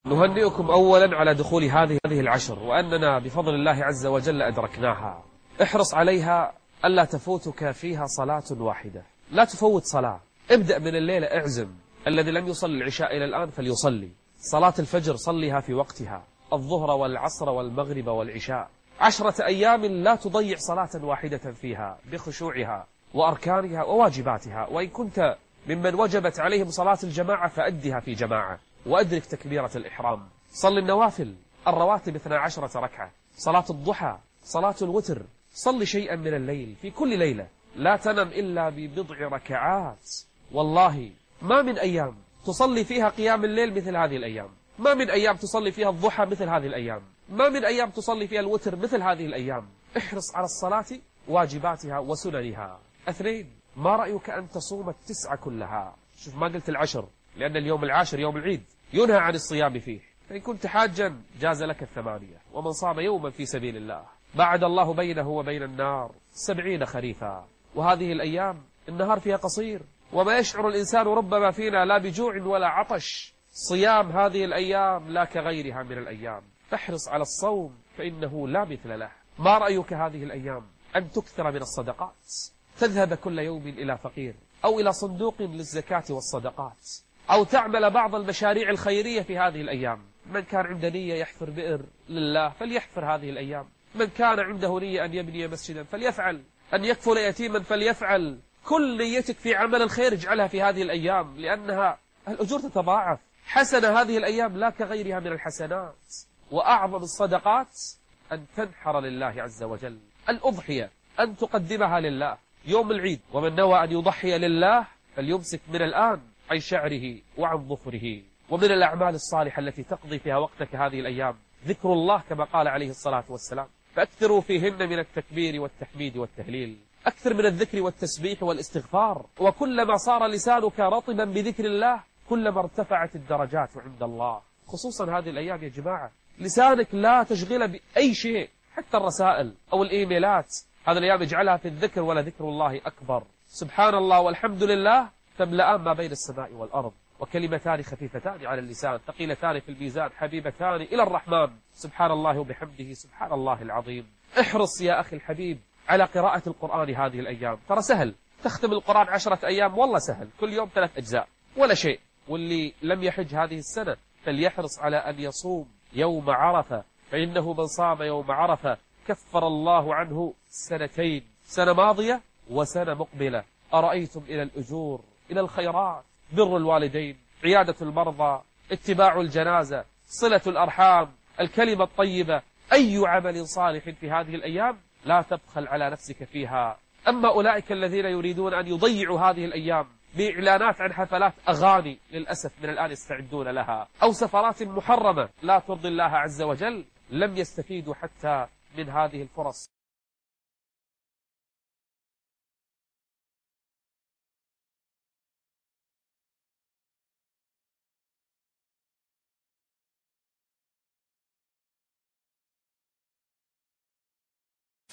نهنئكم أولا على دخول هذه العشر، وأننا بفضل الله عز وجل أدركناها. احرص عليها ألا تفوتك فيها صلاة واحدة، لا تفوت صلاة. ابدأ من الليلة، اعزم الذي لم يصلي العشاء إلى الآن فليصلي. صلاة الفجر صليها في وقتها، الظهر والعصر والمغرب والعشاء. 10 أيام لا تضيع صلاة واحدة فيها بخشوعها وأركانها وواجباتها. وإن كنت ممن وجبت عليهم صلاة الجماعة فأدها في جماعة، وأدرك تكبيرة الإحرام. صل النوافل الرواتب 12 ركعة، صلاة الضحى، صلاة الوتر. صل شيئا من الليل في كل ليلة، لا تنم إلا ببضع ركعات. والله ما من أيام تصلي فيها قيام الليل مثل هذه الأيام، ما من أيام تصلي فيها الضحى مثل هذه الأيام، ما من أيام تصلي فيها الوتر مثل هذه الأيام. احرص على الصلاة، واجباتها وسننها. 2، ما رأيك أن تصوم التسعة كلها؟ شوف، ما قلت العشر، لأن اليوم العاشر يوم العيد ينهى عن الصيام فيه. فإن كنت حاجا جاز لك 8، ومن صام يوما في سبيل الله بعد الله بينه وبين النار 70 خريفا. وهذه الأيام النهار فيها قصير، وما يشعر الإنسان ربما فينا لا بجوع ولا عطش. صيام هذه الأيام لا كغيرها من الأيام، فاحرص على الصوم فإنه لا مثل له. ما رأيك هذه الأيام أن تكثر من الصدقات، تذهب كل يوم إلى فقير أو إلى صندوق للزكاة والصدقات، أو تعمل بعض المشاريع الخيرية في هذه الأيام. من كان عنده نية يحفر بئر لله فليحفر هذه الأيام، من كان عنده نية أن يبني مسجدا فليفعل، أن يكفل يتيما فليفعل. كل نيتك في عمل الخير اجعلها في هذه الأيام، لأنها الأجور تتضاعف. حسنة هذه الأيام لا كغيرها من الحسنات. وأعظم الصدقات أن تنحر لله عز وجل، الأضحية أن تقدمها لله يوم العيد. ومن نوى أن يضحي لله فليمسك من الآن عن شعره وعن ظفره. ومن الأعمال الصالحة التي تقضي فيها وقتك هذه الأيام ذكر الله كما قال عليه الصلاة والسلام، فأكثروا فيهن من التكبير والتحميد والتهليل. أكثر من الذكر والتسبيح والاستغفار. وكلما صار لسانك رطبا بذكر الله كلما ارتفعت الدرجات عند الله. خصوصا هذه الأيام يا جماعة، لسانك لا تشغله بأي شيء، حتى الرسائل أو الإيميلات. هذه الأيام اجعلها في الذكر، ولذكر الله أكبر. سبحان الله والحمد لله تملأان ما بين السماء والأرض، وكلمتان خفيفتان على اللسان ثقيلتان في الميزان حبيبتان إلى الرحمن. سبحان الله وبحمده سبحان الله العظيم. احرص يا أخي الحبيب على قراءة القرآن هذه الأيام، ترى سهل. تختم القرآن 10 أيام والله سهل، كل يوم 3 أجزاء ولا شيء. واللي لم يحج هذه السنة فليحرص على أن يصوم يوم عرفة، فإنه من صام يوم عرفة كفر الله عنه 2، سنة ماضية وسنة مقبلة. أرأيتم إلى الأجور، إلى الخيرات، بر الوالدين، عيادة المرضى، اتباع الجنازة، صلة الأرحام، الكلمة الطيبة، أي عمل صالح في هذه الأيام لا تبخل على نفسك فيها. أما أولئك الذين يريدون أن يضيعوا هذه الأيام بإعلانات عن حفلات أغاني للأسف من الآن يستعدون لها، أو سفرات محرمة لا ترضي الله عز وجل، لم يستفيدوا حتى من هذه الفرص.